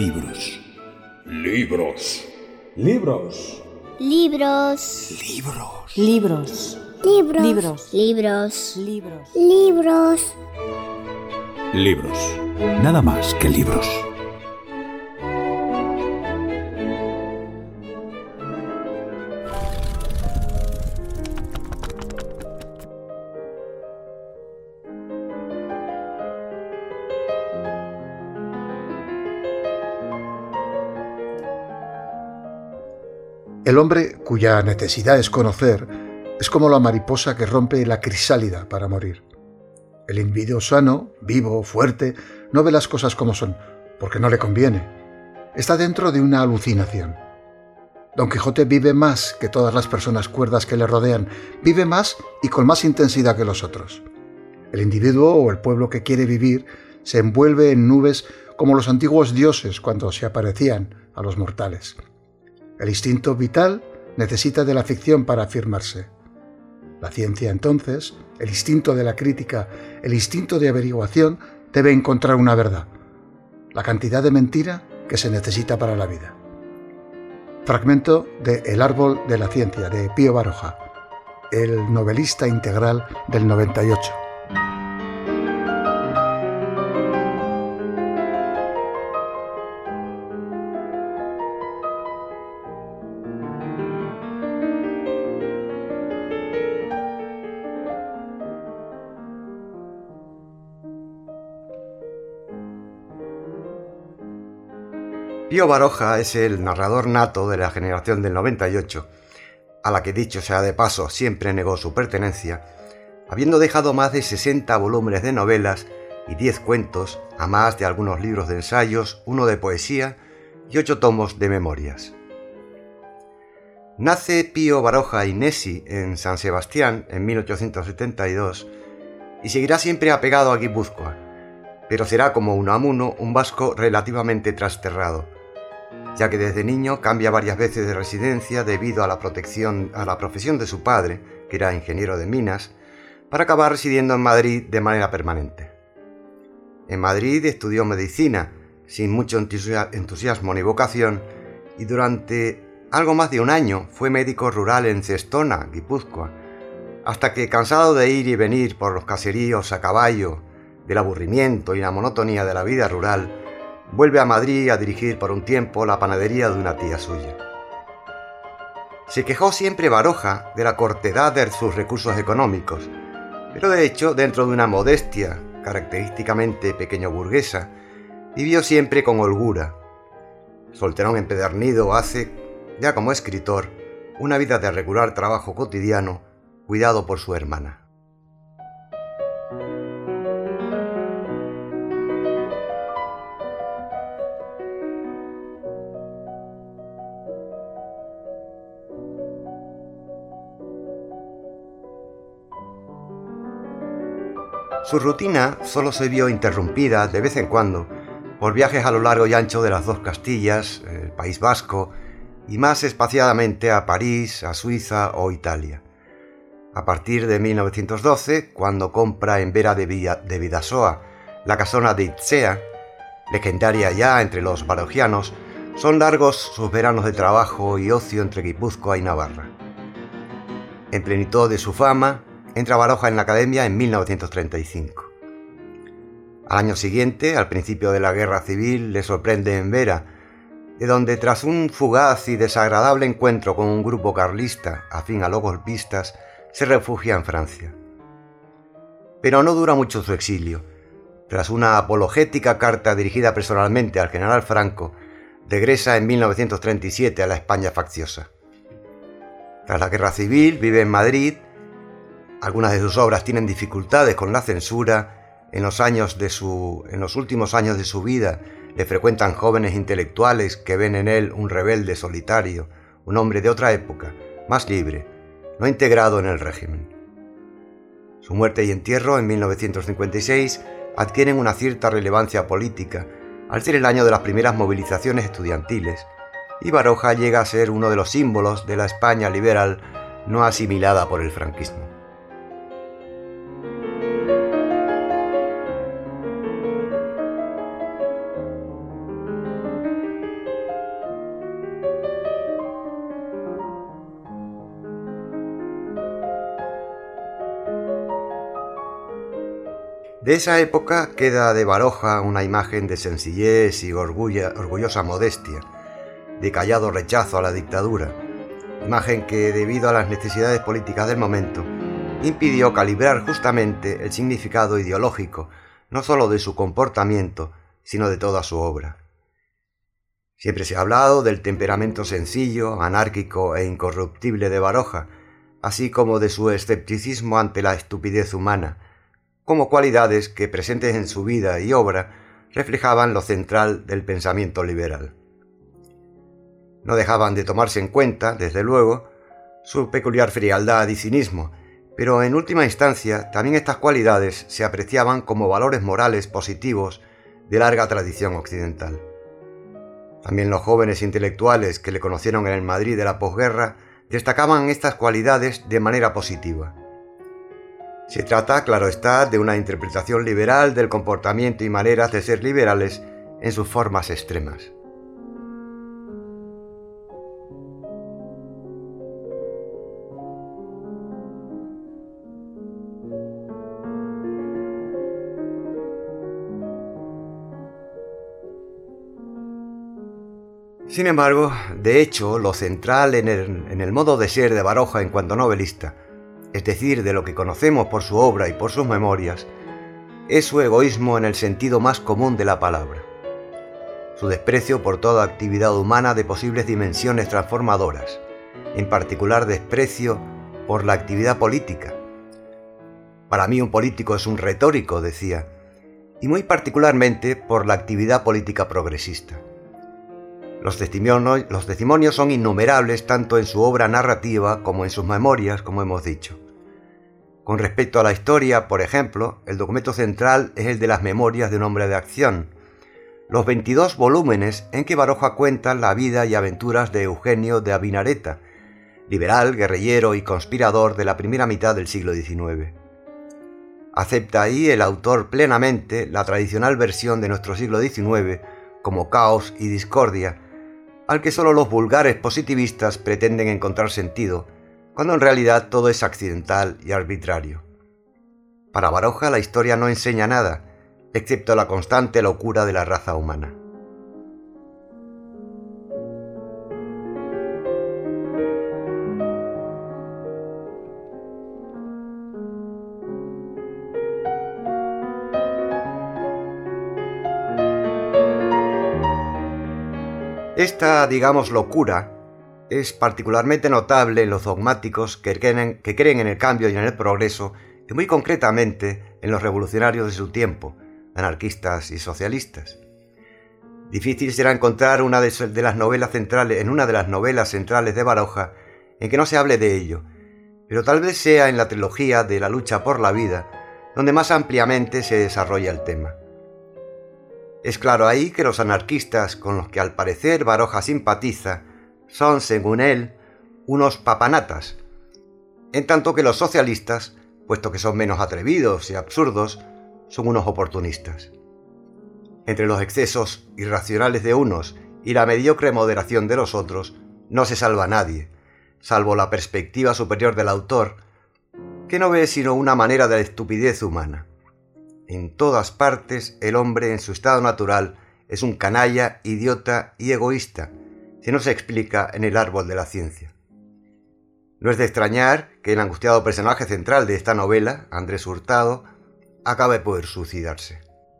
libros. Libros. Libros. Libros. Libros. Libros. Libros. Libros. Libros. Libros. Libros. Libros. Nada más que libros. El hombre, cuya necesidad es conocer, es como la mariposa que rompe la crisálida para morir. El individuo sano, vivo, fuerte, no ve las cosas como son, porque no le conviene. Está dentro de una alucinación. Don Quijote vive más que todas las personas cuerdas que le rodean, vive más y con más intensidad que los otros. El individuo o el pueblo que quiere vivir se envuelve en nubes como los antiguos dioses cuando se aparecían a los mortales. El instinto vital necesita de la ficción para afirmarse. La ciencia, entonces, el instinto de la crítica, el instinto de averiguación, debe encontrar una verdad, la cantidad de mentira que se necesita para la vida. Fragmento de El árbol de la ciencia, de Pío Baroja, el novelista integral del 98. Pío Baroja es el narrador nato de la generación del 98, a la que, dicho sea de paso, siempre negó su pertenencia, habiendo dejado más de 60 volúmenes de novelas y 10 cuentos, a más de algunos libros de ensayos, 1 de poesía y 8 tomos de memorias. Nace Pío Baroja y Nesi en San Sebastián en 1872 y seguirá siempre apegado a Guipúzcoa, pero será como Unamuno un vasco relativamente trasterrado, ya que desde niño cambia varias veces de residencia debido a la profesión de su padre, que era ingeniero de minas, para acabar residiendo en Madrid de manera permanente. En Madrid estudió medicina, sin mucho entusiasmo ni vocación, y durante algo más de un año fue médico rural en Cestona, Guipúzcoa, hasta que, cansado de ir y venir por los caseríos a caballo, del aburrimiento y la monotonía de la vida rural, vuelve a Madrid a dirigir por un tiempo la panadería de una tía suya. Se quejó siempre Baroja de la cortedad de sus recursos económicos, pero de hecho, dentro de una modestia característicamente pequeño burguesa, vivió siempre con holgura. Solterón empedernido, hace, ya como escritor, una vida de regular trabajo cotidiano, cuidado por su hermana. Su rutina solo se vio interrumpida de vez en cuando por viajes a lo largo y ancho de las dos Castillas, el País Vasco, y más espaciadamente a París, a Suiza o Italia. A partir de 1912, cuando compra en Vera de Bidasoa la casona de Itzea, legendaria ya entre los barogianos, son largos sus veranos de trabajo y ocio entre Guipúzcoa y Navarra. En plenitud de su fama, entra Baroja en la Academia en 1935. Al año siguiente, al principio de la Guerra Civil, le sorprende en Vera, de donde, tras un fugaz y desagradable encuentro con un grupo carlista afín a los golpistas, se refugia en Francia. Pero no dura mucho su exilio. Tras una apologética carta dirigida personalmente al general Franco, regresa en 1937 a la España facciosa. Tras la Guerra Civil, vive en Madrid. Algunas de sus obras tienen dificultades con la censura. En los últimos años de su vida le frecuentan jóvenes intelectuales que ven en él un rebelde solitario, un hombre de otra época, más libre, no integrado en el régimen. Su muerte y entierro en 1956 adquieren una cierta relevancia política al ser el año de las primeras movilizaciones estudiantiles, y Baroja llega a ser uno de los símbolos de la España liberal no asimilada por el franquismo. De esa época queda de Baroja una imagen de sencillez y orgullosa modestia, de callado rechazo a la dictadura, imagen que, debido a las necesidades políticas del momento, impidió calibrar justamente el significado ideológico, no sólo de su comportamiento, sino de toda su obra. Siempre se ha hablado del temperamento sencillo, anárquico e incorruptible de Baroja, así como de su escepticismo ante la estupidez humana, como cualidades que, presentes en su vida y obra, reflejaban lo central del pensamiento liberal. No dejaban de tomarse en cuenta, desde luego, su peculiar frialdad y cinismo, pero en última instancia también estas cualidades se apreciaban como valores morales positivos de larga tradición occidental. También los jóvenes intelectuales que le conocieron en el Madrid de la posguerra destacaban estas cualidades de manera positiva. Se trata, claro está, de una interpretación liberal del comportamiento y maneras de ser liberales en sus formas extremas. Sin embargo, de hecho, lo central en el modo de ser de Baroja en cuanto novelista, es decir, de lo que conocemos por su obra y por sus memorias, es su egoísmo en el sentido más común de la palabra, su desprecio por toda actividad humana de posibles dimensiones transformadoras, en particular desprecio por la actividad política. Para mí un político es un retórico, decía, y muy particularmente por la actividad política progresista. Los testimonios son innumerables tanto en su obra narrativa como en sus memorias, como hemos dicho. Con respecto a la historia, por ejemplo, el documento central es el de las Memorias de un hombre de acción, los 22 volúmenes en que Baroja cuenta la vida y aventuras de Eugenio de Avinareta, liberal, guerrillero y conspirador de la primera mitad del siglo XIX. Acepta ahí el autor plenamente la tradicional versión de nuestro siglo XIX como caos y discordia, al que solo los vulgares positivistas pretenden encontrar sentido, cuando en realidad todo es accidental y arbitrario. Para Baroja la historia no enseña nada, excepto la constante locura de la raza humana. Esta, digamos, locura es particularmente notable en los dogmáticos que creen en el cambio y en el progreso, y muy concretamente en los revolucionarios de su tiempo, anarquistas y socialistas. Difícil será encontrar una de las novelas centrales de Baroja en que no se hable de ello, pero tal vez sea en la trilogía de La lucha por la vida, donde más ampliamente se desarrolla el tema. Es claro ahí que los anarquistas con los que al parecer Baroja simpatiza son, según él, unos papanatas, en tanto que los socialistas, puesto que son menos atrevidos y absurdos, son unos oportunistas. Entre los excesos irracionales de unos y la mediocre moderación de los otros, no se salva nadie, salvo la perspectiva superior del autor, que no ve sino una manera de la estupidez humana. En todas partes el hombre en su estado natural es un canalla, idiota y egoísta, si no se explica en el árbol de la ciencia. No es de extrañar que el angustiado personaje central de esta novela, Andrés Hurtado, acabe por suicidarse.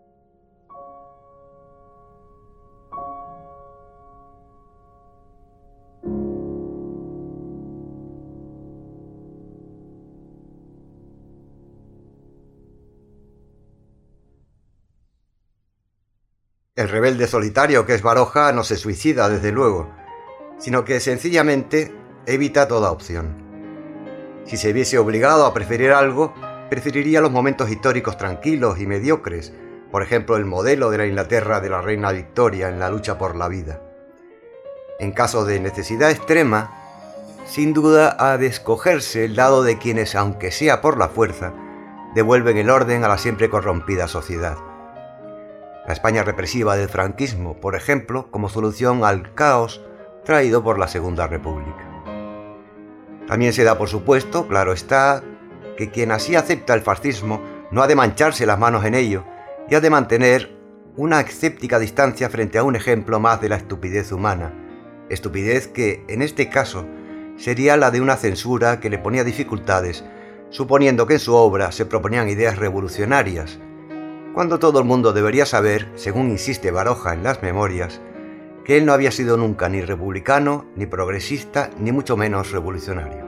El rebelde solitario que es Baroja no se suicida, desde luego, sino que sencillamente evita toda opción. Si se viese obligado a preferir algo, preferiría los momentos históricos tranquilos y mediocres, por ejemplo el modelo de la Inglaterra de la reina Victoria en la lucha por la vida. En caso de necesidad extrema, sin duda ha de escogerse el lado de quienes, aunque sea por la fuerza, devuelven el orden a la siempre corrompida sociedad. La España represiva del franquismo, por ejemplo, como solución al caos traído por la Segunda República. También se da por supuesto, claro está, que quien así acepta el fascismo no ha de mancharse las manos en ello y ha de mantener una escéptica distancia frente a un ejemplo más de la estupidez humana, estupidez que, en este caso, sería la de una censura que le ponía dificultades, suponiendo que en su obra se proponían ideas revolucionarias, cuando todo el mundo debería saber, según insiste Baroja en las memorias, que él no había sido nunca ni republicano, ni progresista, ni mucho menos revolucionario.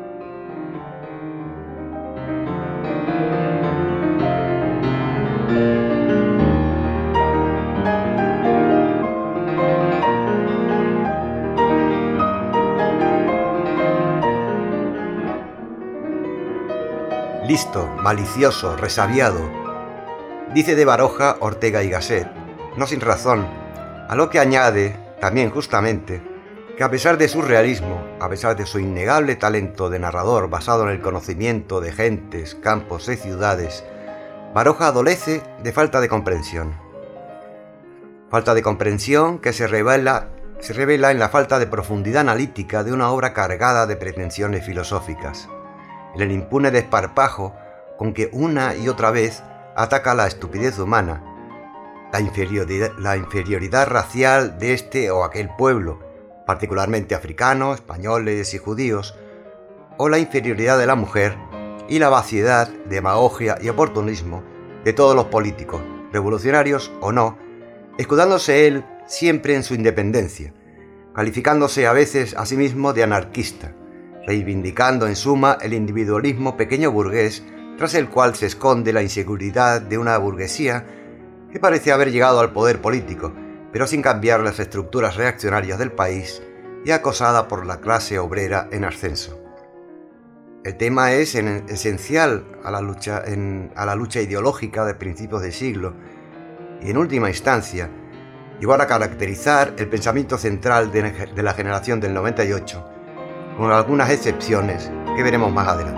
Listo, malicioso, resabiado, dice de Baroja Ortega y Gasset, no sin razón, a lo que añade, también justamente, que a pesar de su realismo, a pesar de su innegable talento de narrador basado en el conocimiento de gentes, campos y ciudades, Baroja adolece de falta de comprensión. Falta de comprensión que se revela en la falta de profundidad analítica de una obra cargada de pretensiones filosóficas, en el impune desparpajo con que una y otra vez ataca la estupidez humana, la inferioridad racial de este o aquel pueblo, particularmente africanos, españoles y judíos, o la inferioridad de la mujer y la vaciedad, demagogia y oportunismo de todos los políticos, revolucionarios o no, escudándose él siempre en su independencia, calificándose a veces a sí mismo de anarquista, reivindicando en suma el individualismo pequeño burgués tras el cual se esconde la inseguridad de una burguesía que parece haber llegado al poder político, pero sin cambiar las estructuras reaccionarias del país y acosada por la clase obrera en ascenso. El tema es esencial a la lucha ideológica de principios de siglo y, en última instancia, llegó a caracterizar el pensamiento central de la generación del 98, con algunas excepciones que veremos más adelante.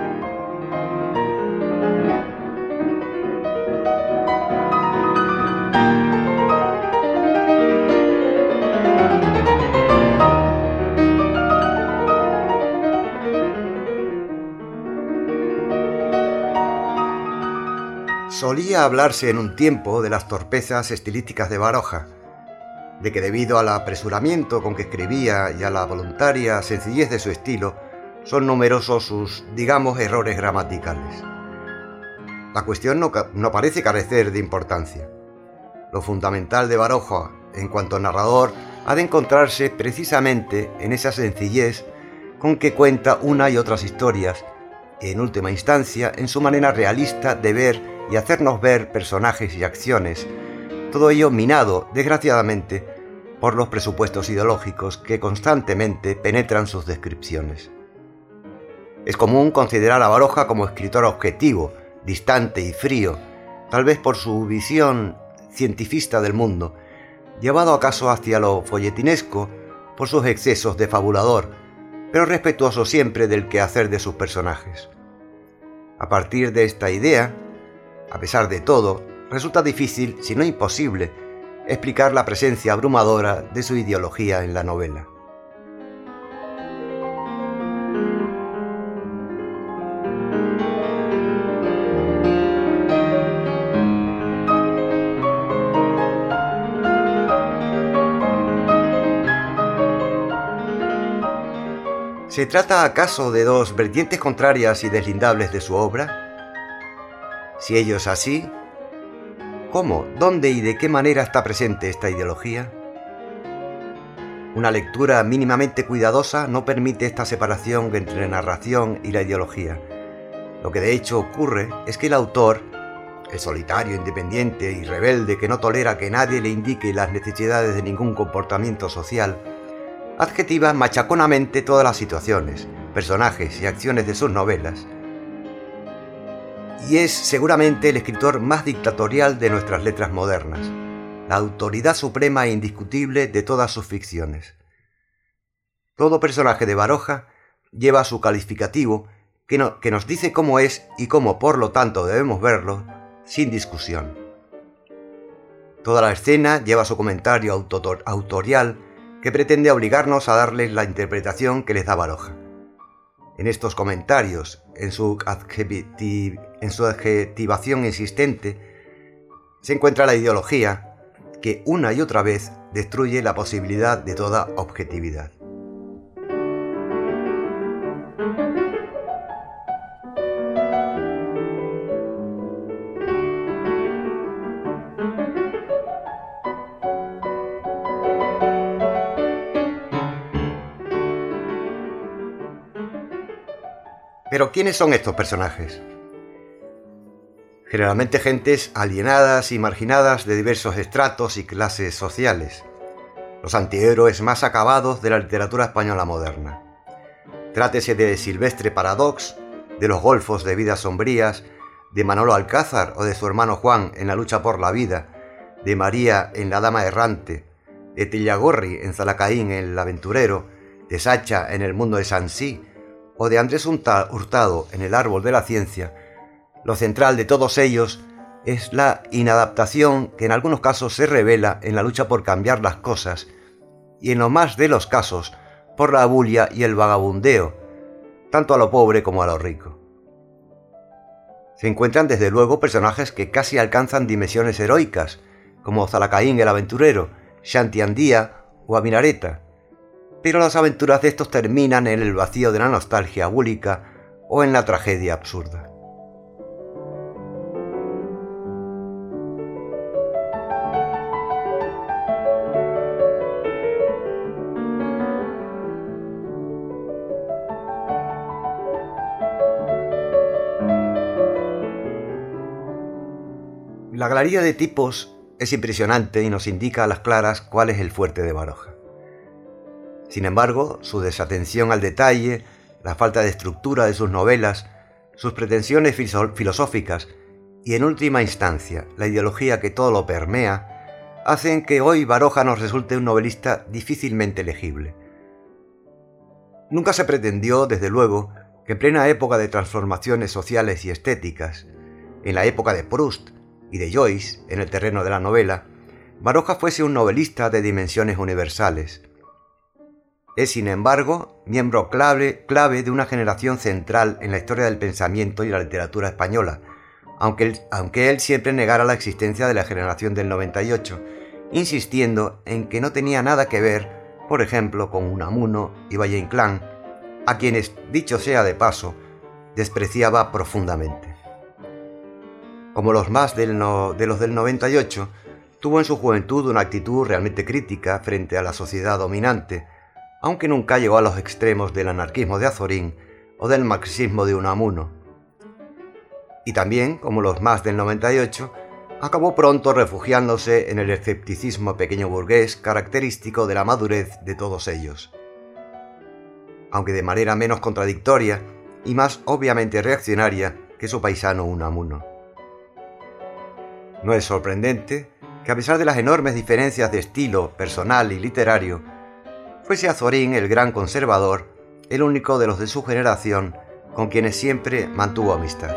Solía hablarse en un tiempo de las torpezas estilísticas de Baroja, de que debido al apresuramiento con que escribía y a la voluntaria sencillez de su estilo, son numerosos sus, digamos, errores gramaticales. La cuestión no parece carecer de importancia. Lo fundamental de Baroja, en cuanto a narrador, ha de encontrarse precisamente en esa sencillez con que cuenta una y otras historias, y en última instancia en su manera realista de ver y hacernos ver personajes y acciones, todo ello minado, desgraciadamente, por los presupuestos ideológicos que constantemente penetran sus descripciones. Es común considerar a Baroja como escritor objetivo, distante y frío, tal vez por su visión cientifista del mundo, llevado acaso hacia lo folletinesco por sus excesos de fabulador, pero respetuoso siempre del quehacer de sus personajes. A partir de esta idea, a pesar de todo, resulta difícil, si no imposible, explicar la presencia abrumadora de su ideología en la novela. ¿Se trata acaso de dos vertientes contrarias y deslindables de su obra? Si ello es así, ¿cómo, dónde y de qué manera está presente esta ideología? Una lectura mínimamente cuidadosa no permite esta separación entre narración y la ideología. Lo que de hecho ocurre es que el autor, el solitario, independiente y rebelde que no tolera que nadie le indique las necesidades de ningún comportamiento social, adjetiva machaconamente todas las situaciones, personajes y acciones de sus novelas, y es seguramente el escritor más dictatorial de nuestras letras modernas, la autoridad suprema e indiscutible de todas sus ficciones. Todo personaje de Baroja lleva su calificativo que nos dice cómo es y cómo por lo tanto debemos verlo, sin discusión. Toda la escena lleva su comentario autorial que pretende obligarnos a darles la interpretación que les da Baroja. En estos comentarios, en su adjetivación insistente, se encuentra la ideología que una y otra vez destruye la posibilidad de toda objetividad. Pero ¿quiénes son estos personajes? Generalmente gentes alienadas y marginadas de diversos estratos y clases sociales, los antihéroes más acabados de la literatura española moderna. Trátese de Silvestre Paradox, de los golfos de Vidas Sombrías, de Manolo Alcázar o de su hermano Juan en La lucha por la vida, de María en La dama errante, de Tellagorri en Zalacaín en El aventurero, de Sacha en El mundo de Sansí, o de Andrés Hurtado en El árbol de la ciencia, lo central de todos ellos es la inadaptación que en algunos casos se revela en la lucha por cambiar las cosas y en lo más de los casos por la bulia y el vagabundeo, tanto a lo pobre como a lo rico. Se encuentran desde luego personajes que casi alcanzan dimensiones heroicas, como Zalacaín el aventurero, Shanti Andía o Aminareta, pero las aventuras de estos terminan en el vacío de la nostalgia búlica o en la tragedia absurda. La galería de tipos es impresionante y nos indica a las claras cuál es el fuerte de Baroja. Sin embargo, su desatención al detalle, la falta de estructura de sus novelas, sus pretensiones filosóficas y, en última instancia, la ideología que todo lo permea, hacen que hoy Baroja nos resulte un novelista difícilmente legible. Nunca se pretendió, desde luego, que en plena época de transformaciones sociales y estéticas, en la época de Proust y de Joyce, en el terreno de la novela, Baroja fuese un novelista de dimensiones universales. Es, sin embargo, miembro clave de una generación central en la historia del pensamiento y la literatura española, aunque él siempre negara la existencia de la generación del 98, insistiendo en que no tenía nada que ver, por ejemplo, con Unamuno y Valle Inclán, a quienes, dicho sea de paso, despreciaba profundamente. Como los más de los del 98, tuvo en su juventud una actitud realmente crítica frente a la sociedad dominante, aunque nunca llegó a los extremos del anarquismo de Azorín o del marxismo de Unamuno. Y también, como los más del 98, acabó pronto refugiándose en el escepticismo pequeño burgués característico de la madurez de todos ellos, aunque de manera menos contradictoria y más obviamente reaccionaria que su paisano Unamuno. No es sorprendente que, a pesar de las enormes diferencias de estilo personal y literario, fuese Azorín el gran conservador, el único de los de su generación con quienes siempre mantuvo amistad.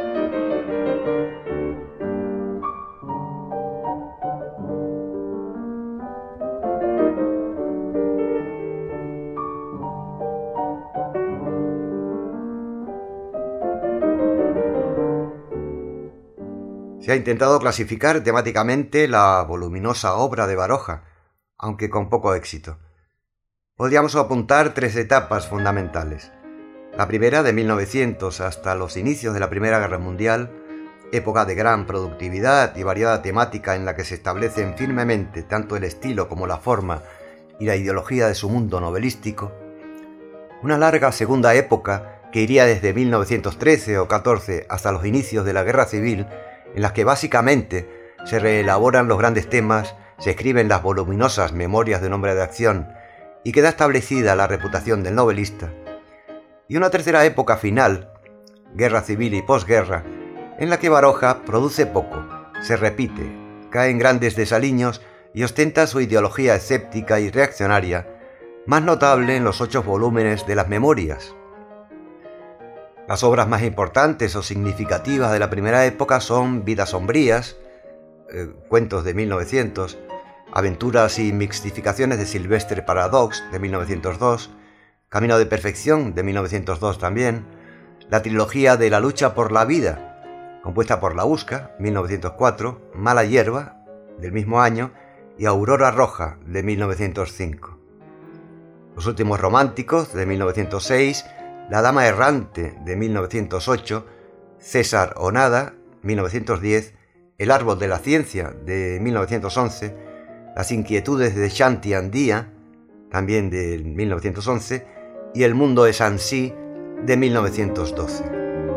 Se ha intentado clasificar temáticamente la voluminosa obra de Baroja, aunque con poco éxito. Podríamos apuntar tres etapas fundamentales. La primera, de 1900 hasta los inicios de la Primera Guerra Mundial, época de gran productividad y variada temática en la que se establecen firmemente tanto el estilo como la forma y la ideología de su mundo novelístico. Una larga segunda época que iría desde 1913 o 14 hasta los inicios de la Guerra Civil, en las que básicamente se reelaboran los grandes temas, se escriben las voluminosas memorias de un hombre de acción y queda establecida la reputación del novelista. Y una tercera época final, Guerra Civil y posguerra, en la que Baroja produce poco, se repite, cae en grandes desaliños y ostenta su ideología escéptica y reaccionaria, más notable en los 8 volúmenes de las Memorias. Las obras más importantes o significativas de la primera época son Vidas Sombrías, cuentos de 1900, Aventuras y mixtificaciones de Silvestre Paradox, de 1902, Camino de Perfección, de 1902 también, la trilogía de La lucha por la vida, compuesta por La Husca, 1904, Mala hierba, del mismo año, y Aurora roja, de 1905. Los últimos románticos, de 1906, La dama errante, de 1908, César o nada, 1910, El árbol de la ciencia, de 1911, Las inquietudes de Shanti Andía, también de 1911, y El mundo es ansí, de 1912.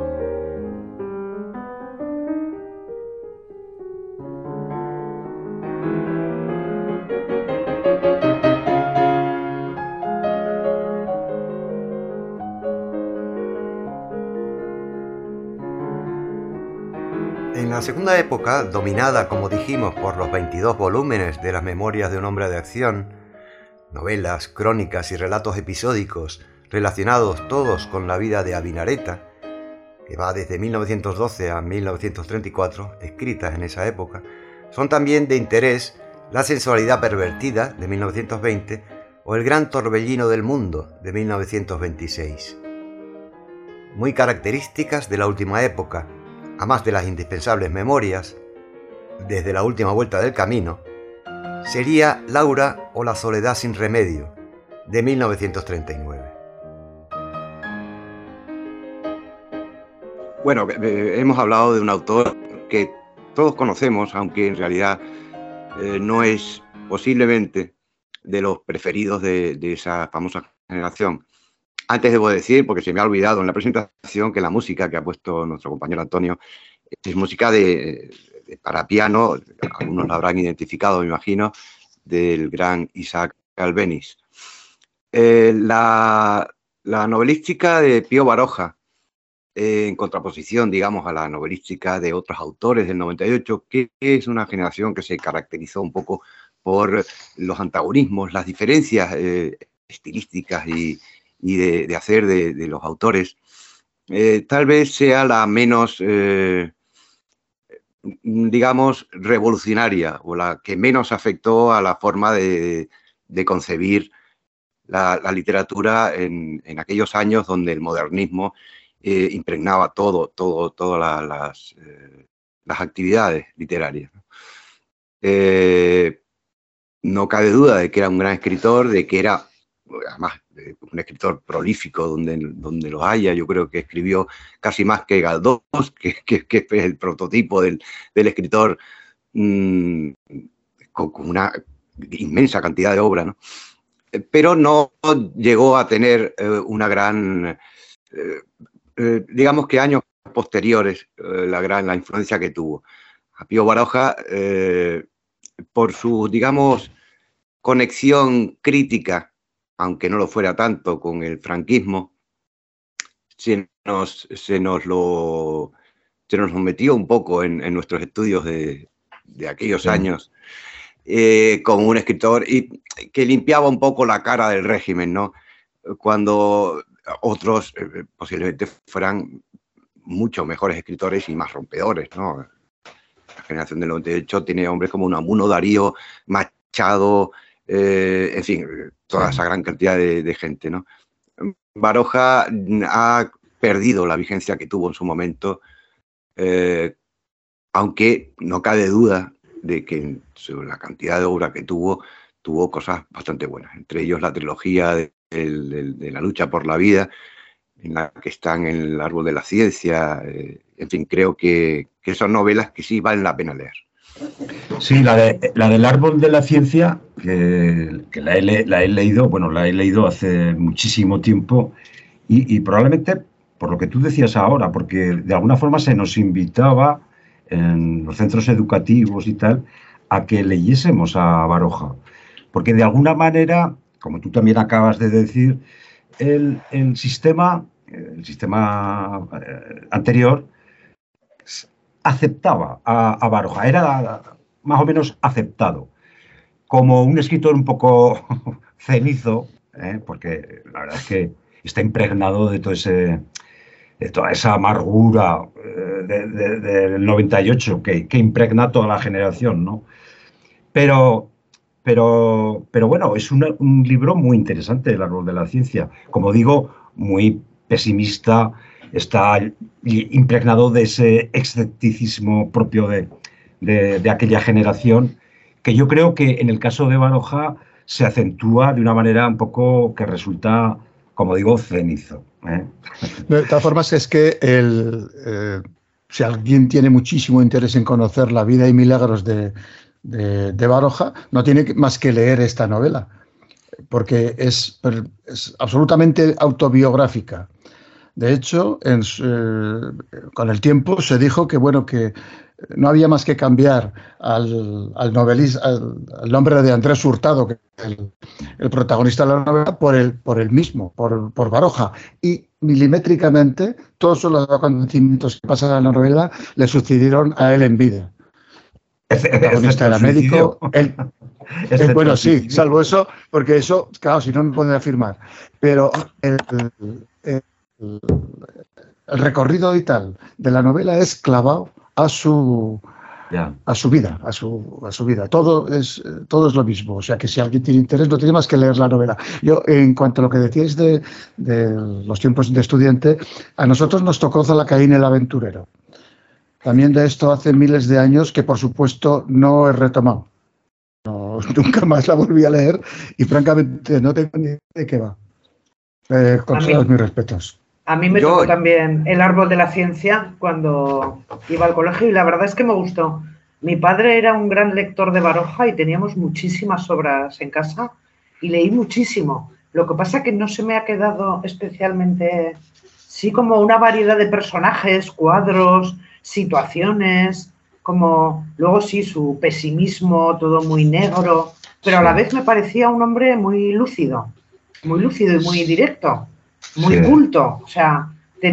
En la segunda época, dominada, como dijimos, por los 22 volúmenes de las Memorias de un hombre de acción, novelas, crónicas y relatos episódicos relacionados todos con la vida de Avinareta, que va desde 1912 a 1934, escritas en esa época, son también de interés La sensualidad pervertida, de 1920, o El gran torbellino del mundo, de 1926. Muy características de la última época, a más de las indispensables memorias, desde La última vuelta del camino, sería Laura o La soledad sin remedio, de 1939. Bueno, hemos hablado de un autor que todos conocemos, aunque en realidad no es posiblemente de los preferidos de esa famosa generación. Antes debo decir, porque se me ha olvidado en la presentación, que la música que ha puesto nuestro compañero Antonio es música para piano, algunos la habrán identificado, me imagino, del gran Isaac Albéniz. La novelística de Pío Baroja, en contraposición, digamos, a la novelística de otros autores del 98, que es una generación que se caracterizó un poco por los antagonismos, las diferencias estilísticas y de hacer de los autores, tal vez sea la menos, digamos, revolucionaria, o la que menos afectó a la forma de concebir la literatura en aquellos años donde el modernismo impregnaba todas las actividades literarias. No cabe duda de que era un gran escritor, de que era, además, un escritor prolífico donde los haya. Yo creo que escribió casi más que Galdós, que es el prototipo del escritor con una inmensa cantidad de obra, ¿no? Pero no llegó a tener una gran, digamos que años posteriores, la influencia que tuvo. A Pío Baroja, por su, digamos, conexión crítica, aunque no lo fuera tanto, con el franquismo, se nos lo metió un poco en nuestros estudios de aquellos años, como un escritor que limpiaba un poco la cara del régimen, ¿no? Cuando otros posiblemente fueran mucho mejores escritores y más rompedores, ¿no? La generación del 98 tiene hombres como Unamuno, Darío, Machado, en fin, toda esa gran cantidad de gente, ¿no? Baroja ha perdido la vigencia que tuvo en su momento, aunque no cabe duda de que sobre la cantidad de obra que tuvo cosas bastante buenas, entre ellos la trilogía de La lucha por la vida, en la que están El árbol de la ciencia, en fin, creo que son novelas que sí valen la pena leer. Sí, la del árbol de la ciencia, que la he leído hace muchísimo tiempo y probablemente por lo que tú decías ahora, porque de alguna forma se nos invitaba en los centros educativos y tal a que leyésemos a Baroja, porque de alguna manera, como tú también acabas de decir, el sistema anterior aceptaba a Baroja, era más o menos aceptado como un escritor un poco cenizo, porque la verdad es que está impregnado de toda esa amargura del 98 que impregna toda la generación, ¿no? Pero bueno, es un libro muy interesante, El árbol de la ciencia. Como digo, muy pesimista está impregnado de ese escepticismo propio de aquella generación, que yo creo que en el caso de Baroja se acentúa de una manera un poco que resulta, como digo, cenizo. De todas formas, es que si alguien tiene muchísimo interés en conocer la vida y milagros de Baroja, no tiene más que leer esta novela, porque es absolutamente autobiográfica. De hecho, con el tiempo se dijo que, bueno, que no había más que cambiar al novelista, al nombre de Andrés Hurtado, que es el protagonista de la novela, por el mismo, por Baroja. Y milimétricamente todos los acontecimientos que pasan en la novela le sucedieron a él en vida. El protagonista era médico. Bueno, sí, salvo eso, porque eso, claro, si no me pueden afirmar. Pero el recorrido y tal de la novela es clavado a su vida, a su vida. Todo es lo mismo. O sea que si alguien tiene interés, no tiene más que leer la novela. Yo, en cuanto a lo que decíais de los tiempos de estudiante, a nosotros nos tocó Zalacaín el aventurero. También de esto hace miles de años que, por supuesto, no he retomado. No, nunca más la volví a leer y, francamente, no tengo ni idea de qué va. Con todos mis respetos. A mí me tocó también El árbol de la ciencia cuando iba al colegio y la verdad es que me gustó. Mi padre era un gran lector de Baroja y teníamos muchísimas obras en casa y leí muchísimo. Lo que pasa es que no se me ha quedado especialmente, sí, como una variedad de personajes, cuadros, situaciones, como luego sí, su pesimismo, todo muy negro, pero a la vez me parecía un hombre muy lúcido y muy directo. Muy culto, o sea,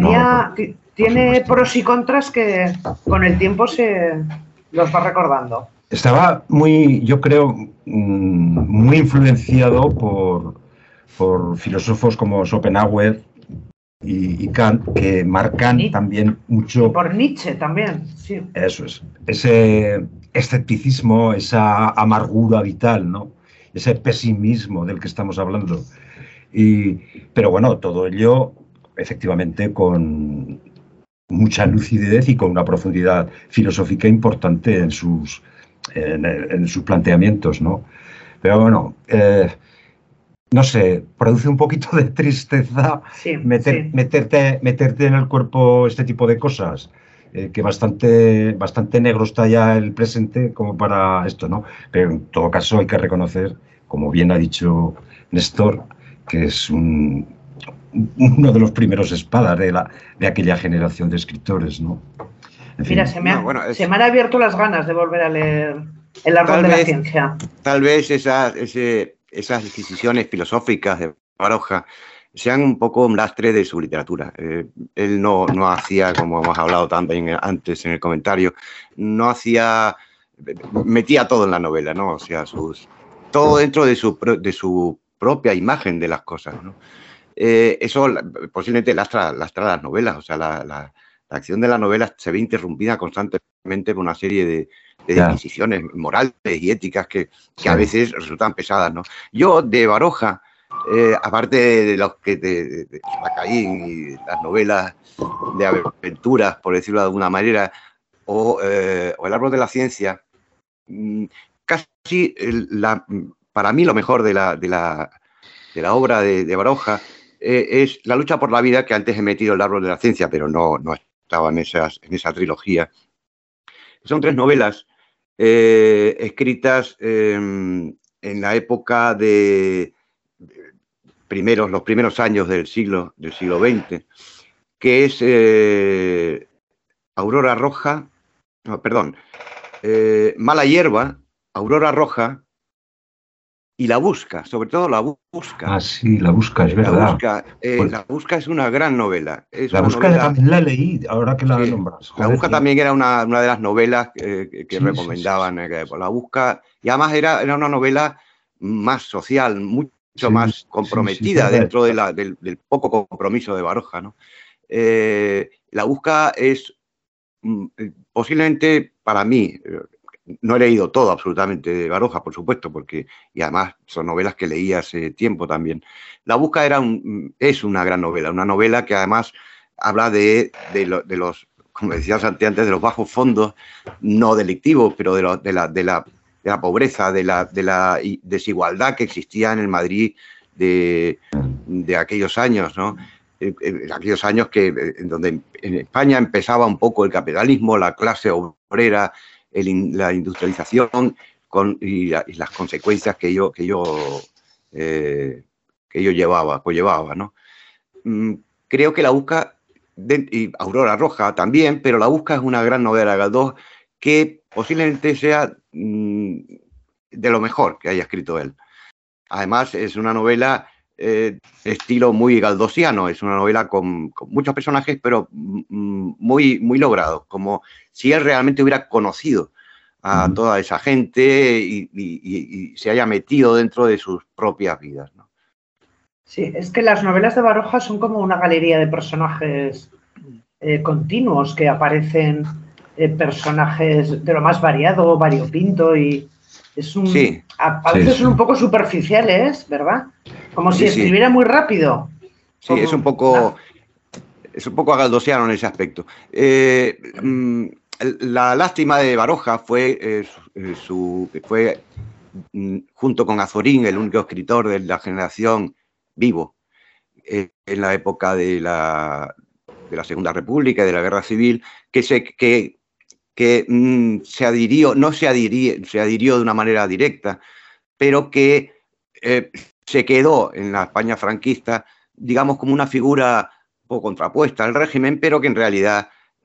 tiene pros y contras que con el tiempo se los va recordando. Estaba yo creo, muy influenciado por filósofos como Schopenhauer y Kant, que marcan también mucho... Y por Nietzsche también, sí. Eso es, ese escepticismo, esa amargura vital, ¿no? Ese pesimismo del que estamos hablando. Pero bueno, todo ello efectivamente con mucha lucidez y con una profundidad filosófica importante en sus planteamientos, ¿no? Pero bueno, no sé, produce un poquito de tristeza meterte en el cuerpo este tipo de cosas, que bastante negro está ya el presente como para esto, ¿no? Pero en todo caso hay que reconocer, como bien ha dicho Néstor, que es uno de los primeros espadas de aquella generación de escritores, ¿no? En fin. Mira, se me han abierto las ganas de volver a leer El árbol de la ciencia. Tal vez esas decisiones filosóficas de Baroja sean un poco un lastre de su literatura. Él no hacía, como hemos hablado también antes en el comentario, metía todo en la novela, ¿no? O sea, todo dentro de su propia imagen de las cosas, ¿no? Eso posiblemente lastra las novelas, o sea, la acción de la novela se ve interrumpida constantemente por una serie de decisiones morales y éticas que a veces resultan pesadas, ¿no? Yo, de Baroja, aparte de los que de Zalacaín y las novelas de aventuras, por decirlo de alguna manera, o El árbol de la ciencia, casi para mí lo mejor de la obra de Baroja es La lucha por la vida, que antes he metido El árbol de la ciencia, pero no estaba en esa trilogía. Son 3 novelas escritas en la época de los primeros años del siglo XX, que es Aurora Roja, Mala hierba, Aurora Roja y La busca, sobre todo La busca. Ah, sí, La busca, es verdad. La busca es una gran novela. La busca también la leí, ahora que la nombras. La busca también era una de las novelas que recomendaban. La busca, y además era una novela más social, mucho más comprometida dentro del poco compromiso de Baroja, ¿no? La busca es posiblemente para mí... No he leído todo absolutamente de Baroja, por supuesto, y además son novelas que leí hace tiempo también. La busca es una gran novela, una novela que además habla de los, como decías antes, de los bajos fondos no delictivos, pero de la pobreza, de la desigualdad que existía en el Madrid de aquellos años, ¿no? Aquellos años en donde en España empezaba un poco el capitalismo, la clase obrera, la industrialización y las consecuencias que ello llevaba, ¿no? Creo que La Busca, y Aurora Roja también, pero La Busca es una gran novela de Galdós que posiblemente sea de lo mejor que haya escrito él. Además, es una novela estilo muy galdosiano, es una novela con muchos personajes, pero muy, muy logrado, como si él realmente hubiera conocido a toda esa gente y se haya metido dentro de sus propias vidas, ¿no? Sí, es que las novelas de Baroja son como una galería de personajes continuos, que aparecen personajes de lo más variado, variopinto, y es un... Sí. A veces son un poco superficiales, ¿verdad? Como si escribiera muy rápido. Sí, es un poco galdosiano en ese aspecto. La lástima de Baroja fue junto con Azorín, el único escritor de la generación vivo en la época de la Segunda República y de la Guerra Civil, que se adhirió de una manera directa, pero que se quedó en la España franquista, digamos, como una figura un poco contrapuesta al régimen, pero que en realidad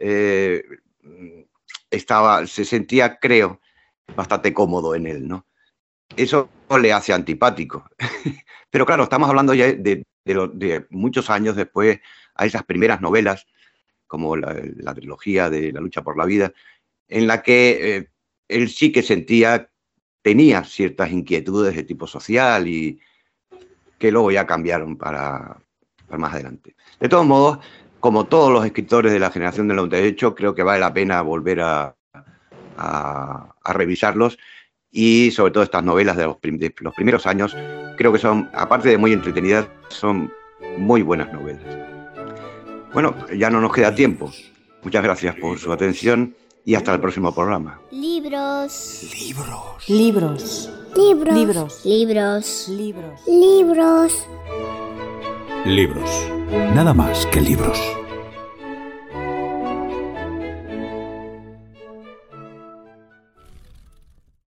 se sentía, creo, bastante cómodo en él, ¿no? Eso le hace antipático. Pero claro, estamos hablando ya de muchos años después a esas primeras novelas, como la trilogía de La lucha por la vida, en la que él sí que tenía ciertas inquietudes de tipo social y que luego ya cambiaron para más adelante. De todos modos, como todos los escritores de la generación del 98, creo que vale la pena volver a revisarlos, y sobre todo estas novelas de los primeros años, creo que son, aparte de muy entretenidas, son muy buenas novelas. Bueno, ya no nos queda tiempo. Muchas gracias por su atención y hasta el próximo programa. Libros. Libros. Libros. Libros. Libros. Libros. Libros. Libros. Libros. Nada más que libros.